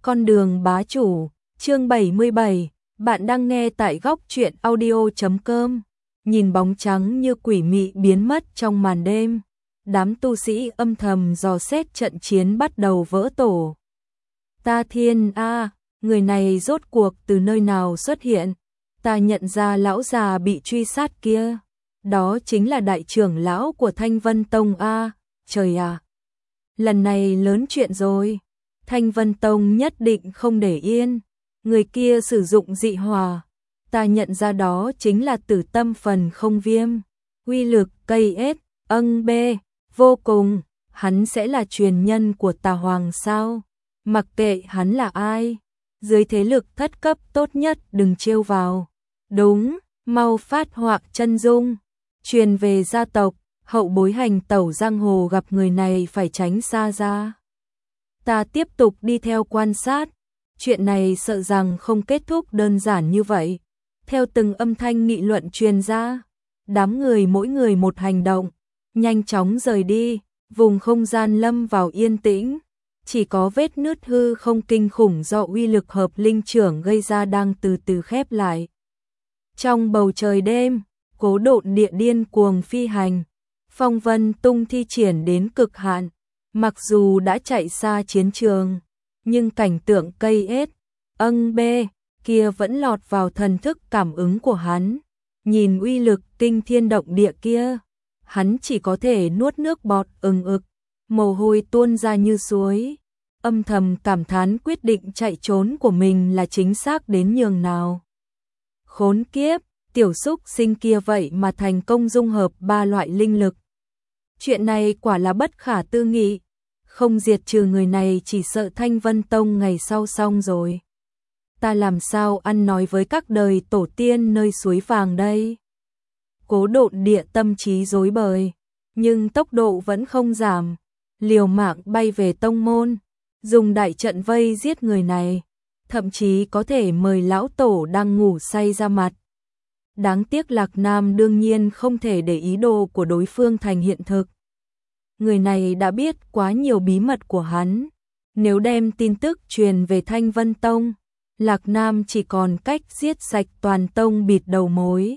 Con đường bá chủ, chương 77, bạn đang nghe tại góc truyện audio.com. Nhìn bóng trắng như quỷ mị biến mất trong màn đêm, đám tu sĩ âm thầm dò xét trận chiến bắt đầu vỡ tổ. Ta thiên a, người này rốt cuộc từ nơi nào xuất hiện? Ta nhận ra lão già bị truy sát kia, đó chính là đại trưởng lão của Thanh Vân Tông a, trời à. Lần này lớn chuyện rồi. Thanh Vân Tông nhất định không để yên, người kia sử dụng dị hỏa, ta nhận ra đó chính là Tử Tâm Phần Không Viêm, uy lực cây ết, bê, vô cùng, hắn sẽ là truyền nhân của Tà Hoàng sao? Mặc kệ hắn là ai, dưới thế lực thất cấp tốt nhất đừng trêu vào. Đúng, mau phát họa chân dung, truyền về gia tộc, hậu bối hành tẩu giang hồ gặp người này phải tránh xa ra. Ta tiếp tục đi theo quan sát, chuyện này sợ rằng không kết thúc đơn giản như vậy. Theo từng âm thanh nghị luận truyền ra, đám người mỗi người một hành động, nhanh chóng rời đi, vùng không gian lâm vào yên tĩnh. Chỉ có vết nứt hư không kinh khủng do uy lực hợp linh trưởng gây ra đang từ từ khép lại. Trong bầu trời đêm, Cố Độn Địa điên cuồng phi hành, phong vân tung thi triển đến cực hạn. Mặc dù đã chạy xa chiến trường, nhưng cảnh tượng cây ết, bê, kia vẫn lọt vào thần thức cảm ứng của hắn. Nhìn uy lực kinh thiên động địa kia, hắn chỉ có thể nuốt nước bọt ực, mồ hôi tuôn ra như suối. Âm thầm cảm thán quyết định chạy trốn của mình là chính xác đến nhường nào. Khốn kiếp, tiểu xúc sinh kia vậy mà thành công dung hợp ba loại linh lực. Chuyện này quả là bất khả tư nghị, không diệt trừ người này chỉ sợ Thanh Vân Tông ngày sau xong rồi. Ta làm sao ăn nói với các đời tổ tiên nơi suối vàng đây? Cố Độn Địa tâm trí rối bời, nhưng tốc độ vẫn không giảm, liều mạng bay về tông môn, dùng đại trận vây giết người này, thậm chí có thể mời lão tổ đang ngủ say ra mặt. Đáng tiếc Lạc Nam đương nhiên không thể để ý đồ của đối phương thành hiện thực. Người này đã biết quá nhiều bí mật của hắn, nếu đem tin tức truyền về Thanh Vân Tông, Lạc Nam chỉ còn cách giết sạch toàn tông bịt đầu mối.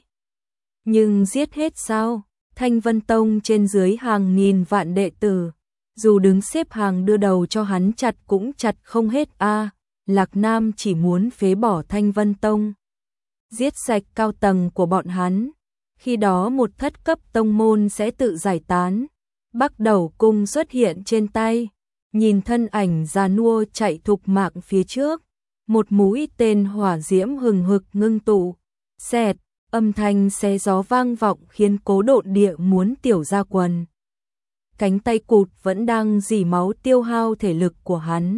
Nhưng giết hết sao? Thanh Vân Tông trên dưới hàng nghìn vạn đệ tử, dù đứng xếp hàng đưa đầu cho hắn chặt cũng chặt không hết a. Lạc Nam chỉ muốn phế bỏ Thanh Vân Tông, giết sạch cao tầng của bọn hắn, khi đó một thất cấp tông môn sẽ tự giải tán. Bắc Đầu Cung xuất hiện trên tay, nhìn thân ảnh già nua chạy thục mạng phía trước, một mũi tên hỏa diễm hừng hực ngưng tụ, xẹt, âm thanh xé gió vang vọng khiến Cố Độn Địa muốn tiểu ra quần. Cánh tay cụt vẫn đang rỉ máu tiêu hao thể lực của hắn.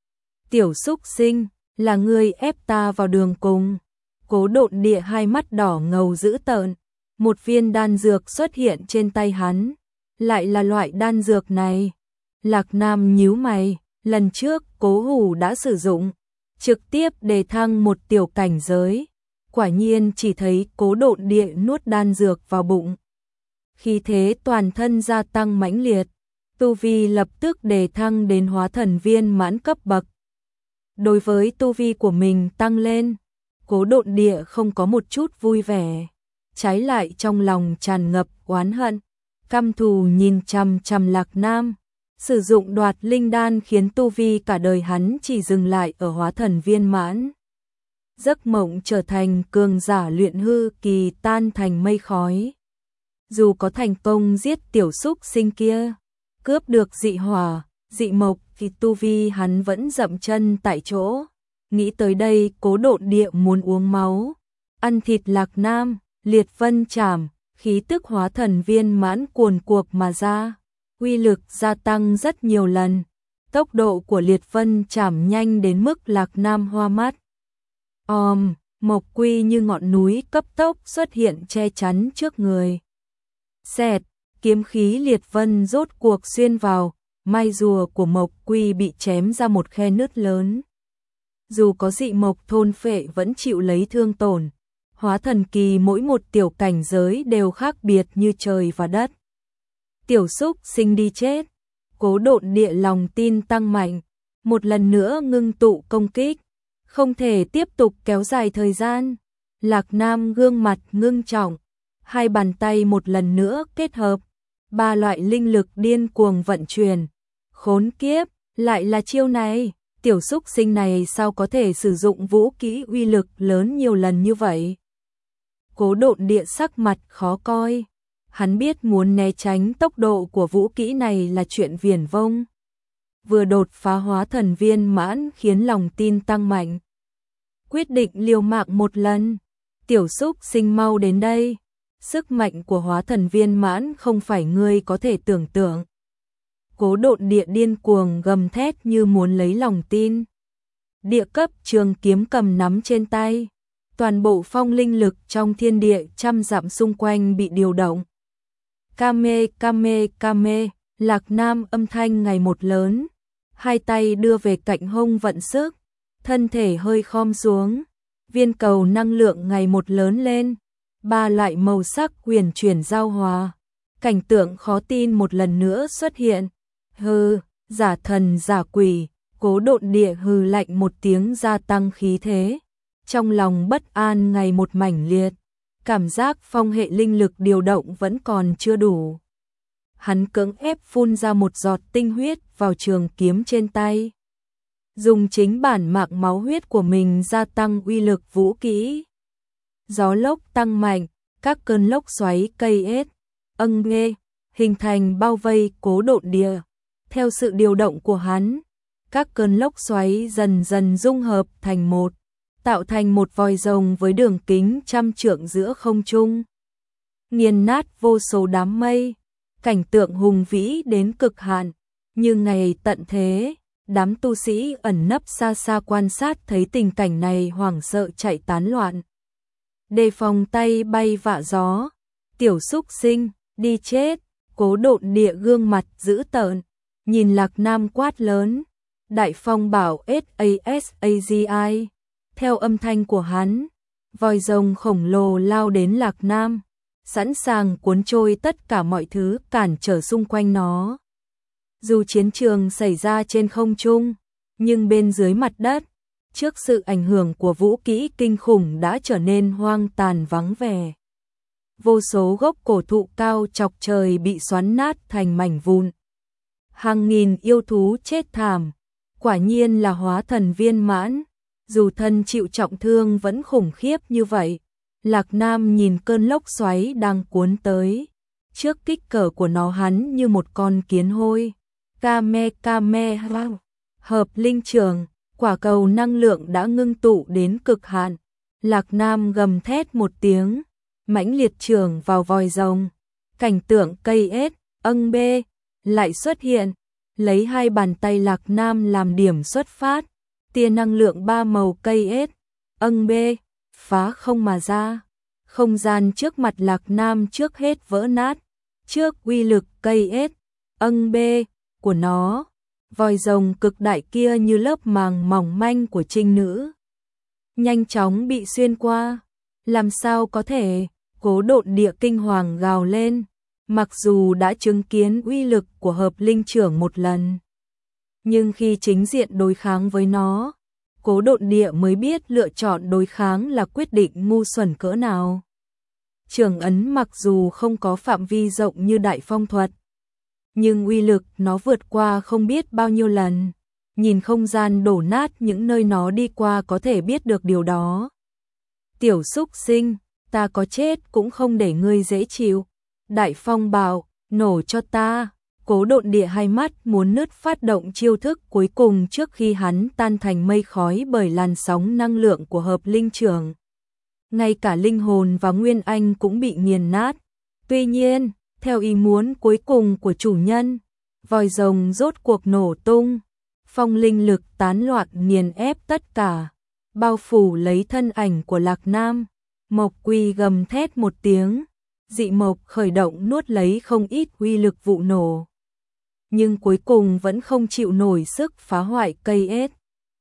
Tiểu xúc sinh, là ngươi ép ta vào đường cùng. Cố Độn Địa hai mắt đỏ ngầu dữ tợn, một viên đan dược xuất hiện trên tay hắn. Lại là loại đan dược này. Lạc Nam nhíu mày, lần trước Cố Hủ đã sử dụng, trực tiếp đề thăng một tiểu cảnh giới. Quả nhiên chỉ thấy Cố Độn Địa nuốt đan dược vào bụng, khí thế toàn thân gia tăng mãnh liệt, tu vi lập tức đề thăng đến hóa thần viên mãn cấp bậc. Đối với tu vi của mình tăng lên, Cố Độn Địa không có một chút vui vẻ, trái lại trong lòng tràn ngập oán hận. Căm thù nhìn chằm chằm Lạc Nam, sử dụng đoạt linh đan khiến tu vi cả đời hắn chỉ dừng lại ở hóa thần viên mãn. Giấc mộng trở thành cường giả luyện hư kỳ tan thành mây khói. Dù có thành công giết tiểu xúc sinh kia, cướp được dị hỏa, dị mộc thì tu vi hắn vẫn dậm chân tại chỗ. Nghĩ tới đây Cố Độn Địa muốn uống máu, ăn thịt Lạc Nam, liệt vân chảm. Khí tức hóa thần viên mãn cuồn cuộn mà ra, uy lực gia tăng rất nhiều lần. Tốc độ của liệt vân chảm nhanh đến mức Lạc Nam hoa mắt. Mộc quy như ngọn núi cấp tốc xuất hiện che chắn trước người. Xẹt, kiếm khí liệt vân rốt cuộc xuyên vào, mai rùa của mộc quy bị chém ra một khe nứt lớn. Dù có dị mộc thôn phệ vẫn chịu lấy thương tổn. Hóa thần kỳ mỗi một tiểu cảnh giới đều khác biệt như trời và đất. Tiểu xúc sinh đi chết. Cố Độn Địa lòng tin tăng mạnh, một lần nữa ngưng tụ công kích, không thể tiếp tục kéo dài thời gian. Lạc Nam gương mặt ngưng trọng, hai bàn tay một lần nữa kết hợp, ba loại linh lực điên cuồng vận chuyển. Khốn kiếp, lại là chiêu này, tiểu xúc sinh này sao có thể sử dụng vũ kỹ uy lực lớn nhiều lần như vậy? Cố Độn Địa sắc mặt khó coi, hắn biết muốn né tránh tốc độ của vũ kỹ này là chuyện viển vông. Vừa đột phá hóa thần viên mãn khiến lòng tin tăng mạnh. Quyết định liều mạng một lần, tiểu xúc sinh mau đến đây. Sức mạnh của hóa thần viên mãn không phải ngươi có thể tưởng tượng. Cố Độn Địa điên cuồng gầm thét như muốn lấy lòng tin. Địa cấp trường kiếm cầm nắm trên tay. Toàn bộ phong linh lực trong thiên địa trăm dặm xung quanh bị điều động. Kame kame kame, Lạc Nam âm thanh ngày một lớn. Hai tay đưa về cạnh hông vận sức. Thân thể hơi khom xuống. Viên cầu năng lượng ngày một lớn lên. Ba loại màu sắc huyền chuyển giao hòa. Cảnh tượng khó tin một lần nữa xuất hiện. Hừ, giả thần giả quỷ, Cố Độn Địa hừ lạnh một tiếng gia tăng khí thế. Trong lòng bất an ngày một mãnh liệt, cảm giác phong hệ linh lực điều động vẫn còn chưa đủ. Hắn cưỡng ép phun ra một giọt tinh huyết vào trường kiếm trên tay. Dùng chính bản mạng máu huyết của mình gia tăng uy lực vũ kỹ. Gió lốc tăng mạnh, các cơn lốc xoáy cây ết, nghê, hình thành bao vây Cố Độn Địa. Theo sự điều động của hắn, các cơn lốc xoáy dần dần dung hợp thành một, tạo thành một vòi rồng với đường kính trăm trượng giữa không trung. Nghiền nát vô số đám mây, cảnh tượng hùng vĩ đến cực hạn, như ngày tận thế. Đám tu sĩ ẩn nấp xa xa quan sát thấy tình cảnh này hoảng sợ chạy tán loạn. Đề phòng tay bay vạ gió, tiểu xúc sinh, đi chết. Cố Độn Địa gương mặt dữ tợn, nhìn Lạc Nam quát lớn, Đại Phong Bảo SASAGI. Theo âm thanh của hắn, vòi rồng khổng lồ lao đến Lạc Nam, sẵn sàng cuốn trôi tất cả mọi thứ cản trở xung quanh nó. Dù chiến trường xảy ra trên không trung, nhưng bên dưới mặt đất, trước sự ảnh hưởng của vũ kỹ kinh khủng đã trở nên hoang tàn vắng vẻ. Vô số gốc cổ thụ cao chọc trời bị xoắn nát thành mảnh vụn. Hàng nghìn yêu thú chết thảm, quả nhiên là hóa thần viên mãn, dù thân chịu trọng thương vẫn khủng khiếp như vậy. Lạc Nam nhìn cơn lốc xoáy đang cuốn tới, trước kích cỡ của nó hắn như một con kiến hôi. Kame kame hợp linh trường, quả cầu năng lượng đã ngưng tụ đến cực hạn. Lạc Nam gầm thét một tiếng, mãnh liệt trường vào vòi rồng. Cảnh tượng cây ết, bê lại xuất hiện, lấy hai bàn tay Lạc Nam làm điểm xuất phát. Tia năng lượng ba màu cây ết, bê phá không mà ra. Không gian trước mặt Lạc Nam trước hết vỡ nát. Trước uy lực cây ết, bê của nó, vòi rồng cực đại kia như lớp màng mỏng manh của trinh nữ, nhanh chóng bị xuyên qua. Làm sao có thể? Cố Độn Địa kinh hoàng gào lên, mặc dù đã chứng kiến uy lực của hợp linh trưởng một lần, nhưng khi chính diện đối kháng với nó, Cố Độn Địa mới biết lựa chọn đối kháng là quyết định ngu xuẩn cỡ nào. Trường ấn mặc dù không có phạm vi rộng như Đại Phong thuật, nhưng uy lực nó vượt qua không biết bao nhiêu lần. Nhìn không gian đổ nát những nơi nó đi qua có thể biết được điều đó. Tiểu xúc sinh, ta có chết cũng không để ngươi dễ chịu. Đại Phong Bảo, nổ cho ta. Cố Độn Địa hai mắt muốn nứt phát động chiêu thức cuối cùng trước khi hắn tan thành mây khói bởi làn sóng năng lượng của hợp linh trưởng. Ngay cả linh hồn và nguyên anh cũng bị nghiền nát. Tuy nhiên, theo ý muốn cuối cùng của chủ nhân, vòi rồng rốt cuộc nổ tung. Phong linh lực tán loạn nghiền ép tất cả, bao phủ lấy thân ảnh của Lạc Nam. Mộc Quy gầm thét một tiếng, dị mộc khởi động nuốt lấy không ít uy lực vụ nổ. Nhưng cuối cùng vẫn không chịu nổi sức phá hoại cây ết.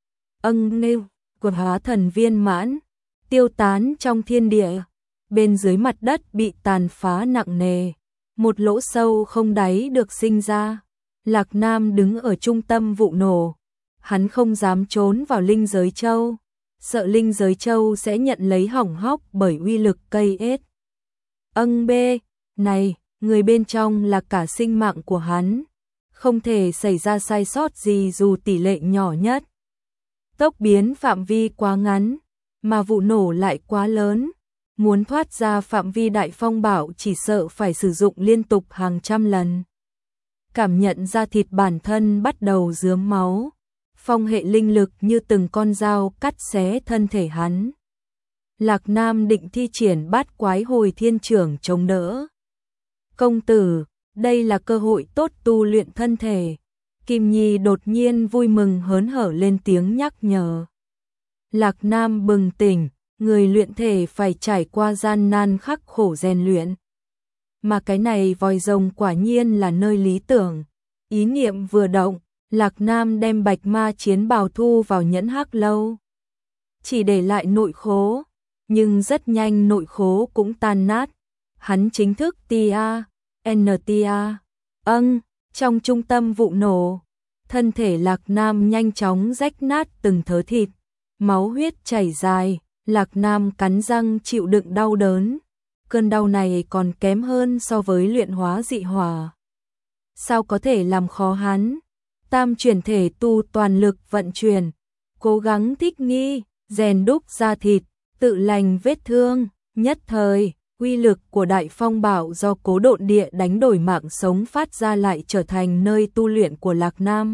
Nghêu của hóa thần viên mãn, tiêu tán trong thiên địa, bên dưới mặt đất bị tàn phá nặng nề. Một lỗ sâu không đáy được sinh ra. Lạc Nam đứng ở trung tâm vụ nổ, hắn không dám trốn vào linh giới châu, sợ linh giới châu sẽ nhận lấy hỏng hóc bởi uy lực cây ết. Bê, này, người bên trong là cả sinh mạng của hắn, không thể xảy ra sai sót gì dù tỷ lệ nhỏ nhất. Tốc biến phạm vi quá ngắn, mà vụ nổ lại quá lớn, muốn thoát ra phạm vi đại phong bảo chỉ sợ phải sử dụng liên tục hàng trăm lần. Cảm nhận ra thịt bản thân bắt đầu rướm máu, phong hệ linh lực như từng con dao cắt xé thân thể hắn. Lạc Nam định thi triển bát quái hồi thiên trưởng chống đỡ. Công tử, đây là cơ hội tốt tu luyện thân thể. Kim Nhi đột nhiên vui mừng hớn hở lên tiếng nhắc nhở. Lạc Nam bừng tỉnh, người luyện thể phải trải qua gian nan khắc khổ rèn luyện. Mà cái này vòi rồng quả nhiên là nơi lý tưởng. Ý niệm vừa động, Lạc Nam đem bạch ma chiến bào thu vào nhẫn hắc lâu. Chỉ để lại nội khố, nhưng rất nhanh nội khố cũng tan nát. Hắn chính thức trong trung tâm vụ nổ, thân thể Lạc Nam nhanh chóng rách nát từng thớ thịt, máu huyết chảy dài, Lạc Nam cắn răng chịu đựng đau đớn. Cơn đau này còn kém hơn so với luyện hóa dị hỏa. Sao có thể làm khó hắn? Tam chuyển thể tu toàn lực vận chuyển, cố gắng thích nghi, rèn đúc da thịt, tự lành vết thương, nhất thời, uy lực của đại phong bảo do Cố Độn Địa đánh đổi mạng sống phát ra lại trở thành nơi tu luyện của Lạc Nam.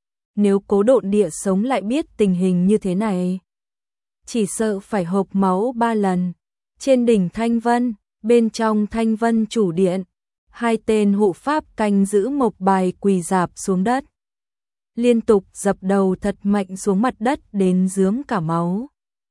Nếu Cố Độn Địa sống lại biết tình hình như thế này, chỉ sợ phải hộc máu 3 lần. Trên đỉnh Thanh Vân, bên trong Thanh Vân chủ điện, 2 tên hộ pháp canh giữ mộc bài quỳ rạp xuống đất, liên tục dập đầu thật mạnh xuống mặt đất đến rướm cả máu.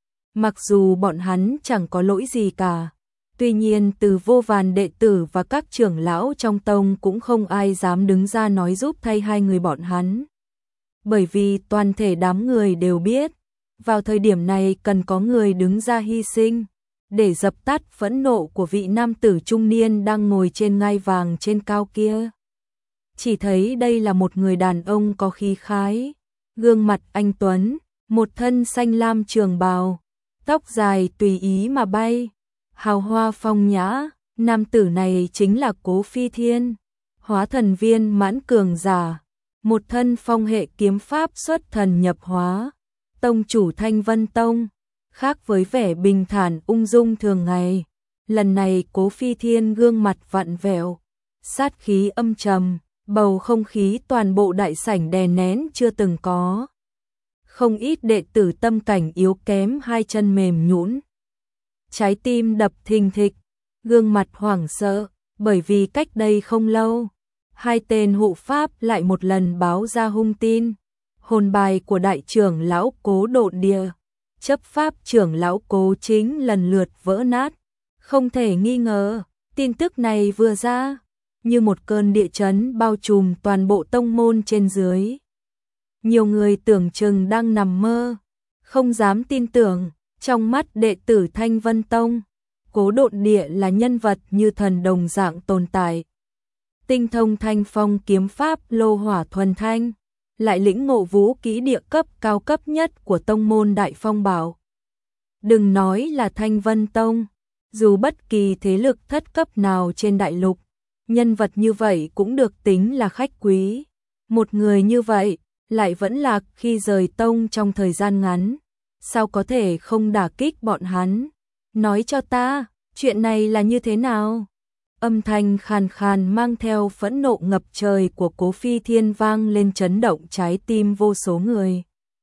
Mặc dù bọn hắn chẳng có lỗi gì cả, tuy nhiên từ vô vàn đệ tử và các trưởng lão trong tông cũng không ai dám đứng ra nói giúp thay hai người bọn hắn. Bởi vì toàn thể đám người đều biết, vào thời điểm này cần có người đứng ra hy sinh, để dập tắt phẫn nộ của vị nam tử trung niên đang ngồi trên ngai vàng trên cao kia. Chỉ thấy đây là một người đàn ông có khí khái, gương mặt anh tuấn, một thân xanh lam trường bào, tóc dài tùy ý mà bay, hào hoa phong nhã. Nam tử này chính là Cố Phi Thiên, hóa thần viên mãn cường giả, một thân phong hệ kiếm pháp xuất thần nhập hóa, tông chủ Thanh Vân Tông. Khác với vẻ bình thản ung dung thường ngày, lần này Cố Phi Thiên gương mặt vặn vẹo, sát khí âm trầm, bầu không khí toàn bộ đại sảnh đè nén chưa từng có. Không ít đệ tử tâm cảnh yếu kém hai chân mềm nhũn, trái tim đập thình thịch, gương mặt hoảng sợ, bởi vì cách đây không lâu, 2 tên hộ pháp lại một lần báo ra hung tin, hồn bài của đại trưởng lão Cố Độn Địa, chấp pháp trưởng lão Cố Chính lần lượt vỡ nát. Không thể nghi ngờ, tin tức này vừa ra, như một cơn địa chấn bao trùm toàn bộ tông môn trên dưới. Nhiều người tưởng chừng đang nằm mơ, không dám tin tưởng, trong mắt đệ tử Thanh Vân Tông, Cố Độn Địa là nhân vật như thần đồng dạng tồn tại. Tinh thông thanh phong kiếm pháp lô hỏa thuần thanh, lại lĩnh ngộ vũ kỹ địa cấp cao cấp nhất của tông môn Đại Phong Bảo. Đừng nói là Thanh Vân Tông, dù bất kỳ thế lực thất cấp nào trên đại lục, nhân vật như vậy cũng được tính là khách quý. Một người như vậy, lại vẫn lạc khi rời tông trong thời gian ngắn, sao có thể không đả kích bọn hắn? Nói cho ta, chuyện này là như thế nào? Âm thanh khàn khàn mang theo phẫn nộ ngập trời của Cố Phi Thiên vang lên chấn động trái tim vô số người.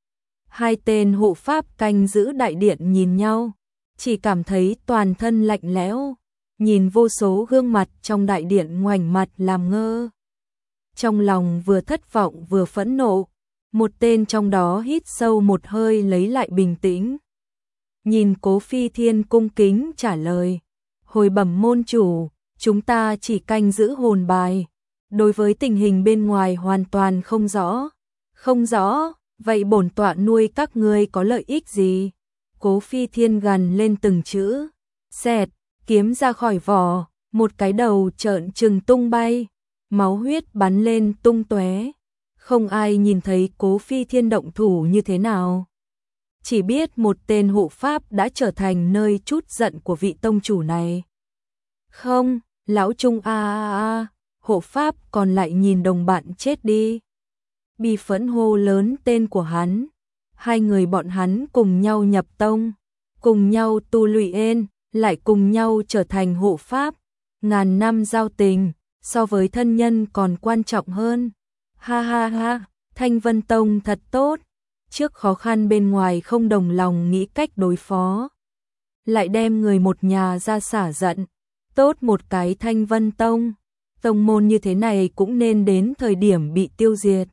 2 tên hộ pháp canh giữ đại điện nhìn nhau, chỉ cảm thấy toàn thân lạnh lẽo, nhìn vô số gương mặt trong đại điện ngoảnh mặt làm ngơ. Trong lòng vừa thất vọng vừa phẫn nộ, một tên trong đó hít sâu một hơi lấy lại bình tĩnh. Nhìn Cố Phi Thiên cung kính trả lời, hồi bẩm môn chủ, chúng ta chỉ canh giữ hồn bài, đối với tình hình bên ngoài hoàn toàn không rõ. Không rõ, vậy bổn tọa nuôi các ngươi có lợi ích gì? Cố Phi Thiên gằn lên từng chữ, xẹt, kiếm ra khỏi vỏ, một cái đầu trợn trừng tung bay, máu huyết bắn lên tung tóe. Không ai nhìn thấy Cố Phi Thiên động thủ như thế nào. Chỉ biết một tên hộ pháp đã trở thành nơi trút giận của vị tông chủ này. Không, lão Trung hộ pháp còn lại nhìn đồng bạn chết đi. Bi phẫn hô lớn tên của hắn. Hai người bọn hắn cùng nhau nhập tông, cùng nhau tu luyện, lại cùng nhau trở thành hộ pháp. Ngàn năm giao tình, so với thân nhân còn quan trọng hơn. Ha ha ha, Thanh Vân Tông thật tốt. Trước khó khăn bên ngoài không đồng lòng nghĩ cách đối phó, lại đem người một nhà ra xả giận. Tốt một cái Thanh Vân Tông, tông môn như thế này cũng nên đến thời điểm bị tiêu diệt.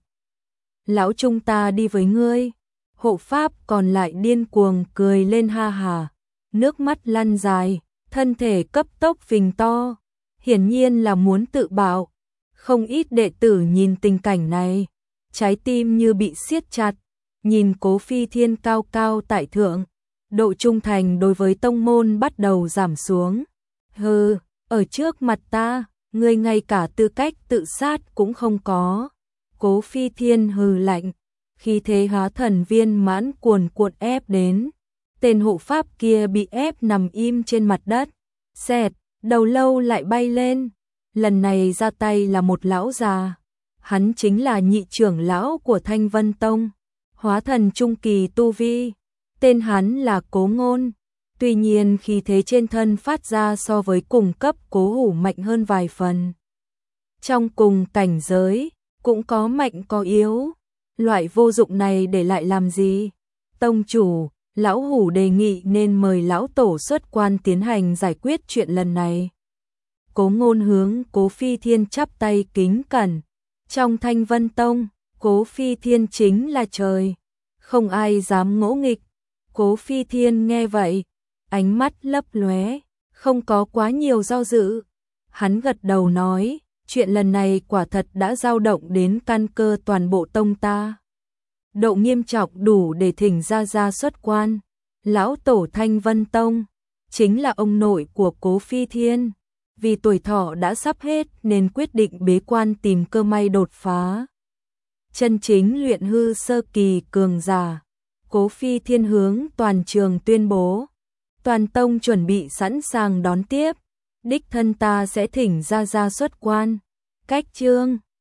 Lão Trung ta đi với ngươi. Hộ pháp còn lại điên cuồng cười lên ha hà, nước mắt lăn dài, thân thể cấp tốc phình to, hiển nhiên là muốn tự bạo. Không ít đệ tử nhìn tình cảnh này, trái tim như bị siết chặt, nhìn Cố Phi Thiên cao cao tại thượng, độ trung thành đối với tông môn bắt đầu giảm xuống. Hừ, ở trước mặt ta, ngươi ngay cả tư cách tự sát cũng không có. Cố Phi Thiên hừ lạnh, khi thế hóa thần viên mãn cuồn cuộn ép đến. Tên hộ pháp kia bị ép nằm im trên mặt đất, xẹt, đầu lâu lại bay lên. Lần này ra tay là một lão già, hắn chính là nhị trưởng lão của Thanh Vân Tông, hóa thần trung kỳ tu vi, tên hắn là Cố Ngôn. Tuy nhiên khi thế trên thân phát ra so với cùng cấp Cố Hủ mạnh hơn vài phần. Trong cùng cảnh giới, cũng có mạnh có yếu, loại vô dụng này để lại làm gì? Tông chủ, lão Hủ đề nghị nên mời lão tổ xuất quan tiến hành giải quyết chuyện lần này. Cố Ngôn hướng Cố Phi Thiên chắp tay kính cẩn. Trong Thanh Vân Tông, Cố Phi Thiên chính là trời, không ai dám ngỗ nghịch. Cố Phi Thiên nghe vậy, ánh mắt lấp lóe, không có quá nhiều do dự. Hắn gật đầu nói, chuyện lần này quả thật đã dao động đến căn cơ toàn bộ tông ta. Độ nghiêm trọng đủ để thỉnh ra xuất quan. Lão tổ Thanh Vân Tông chính là ông nội của Cố Phi Thiên. Vì tuổi thọ đã sắp hết nên quyết định bế quan tìm cơ may đột phá. Chân chính luyện hư sơ kỳ cường giả. Cố Phi Thiên hướng toàn trường tuyên bố, toàn tông chuẩn bị sẵn sàng đón tiếp. Đích thân ta sẽ thỉnh ra xuất quan. Cách chương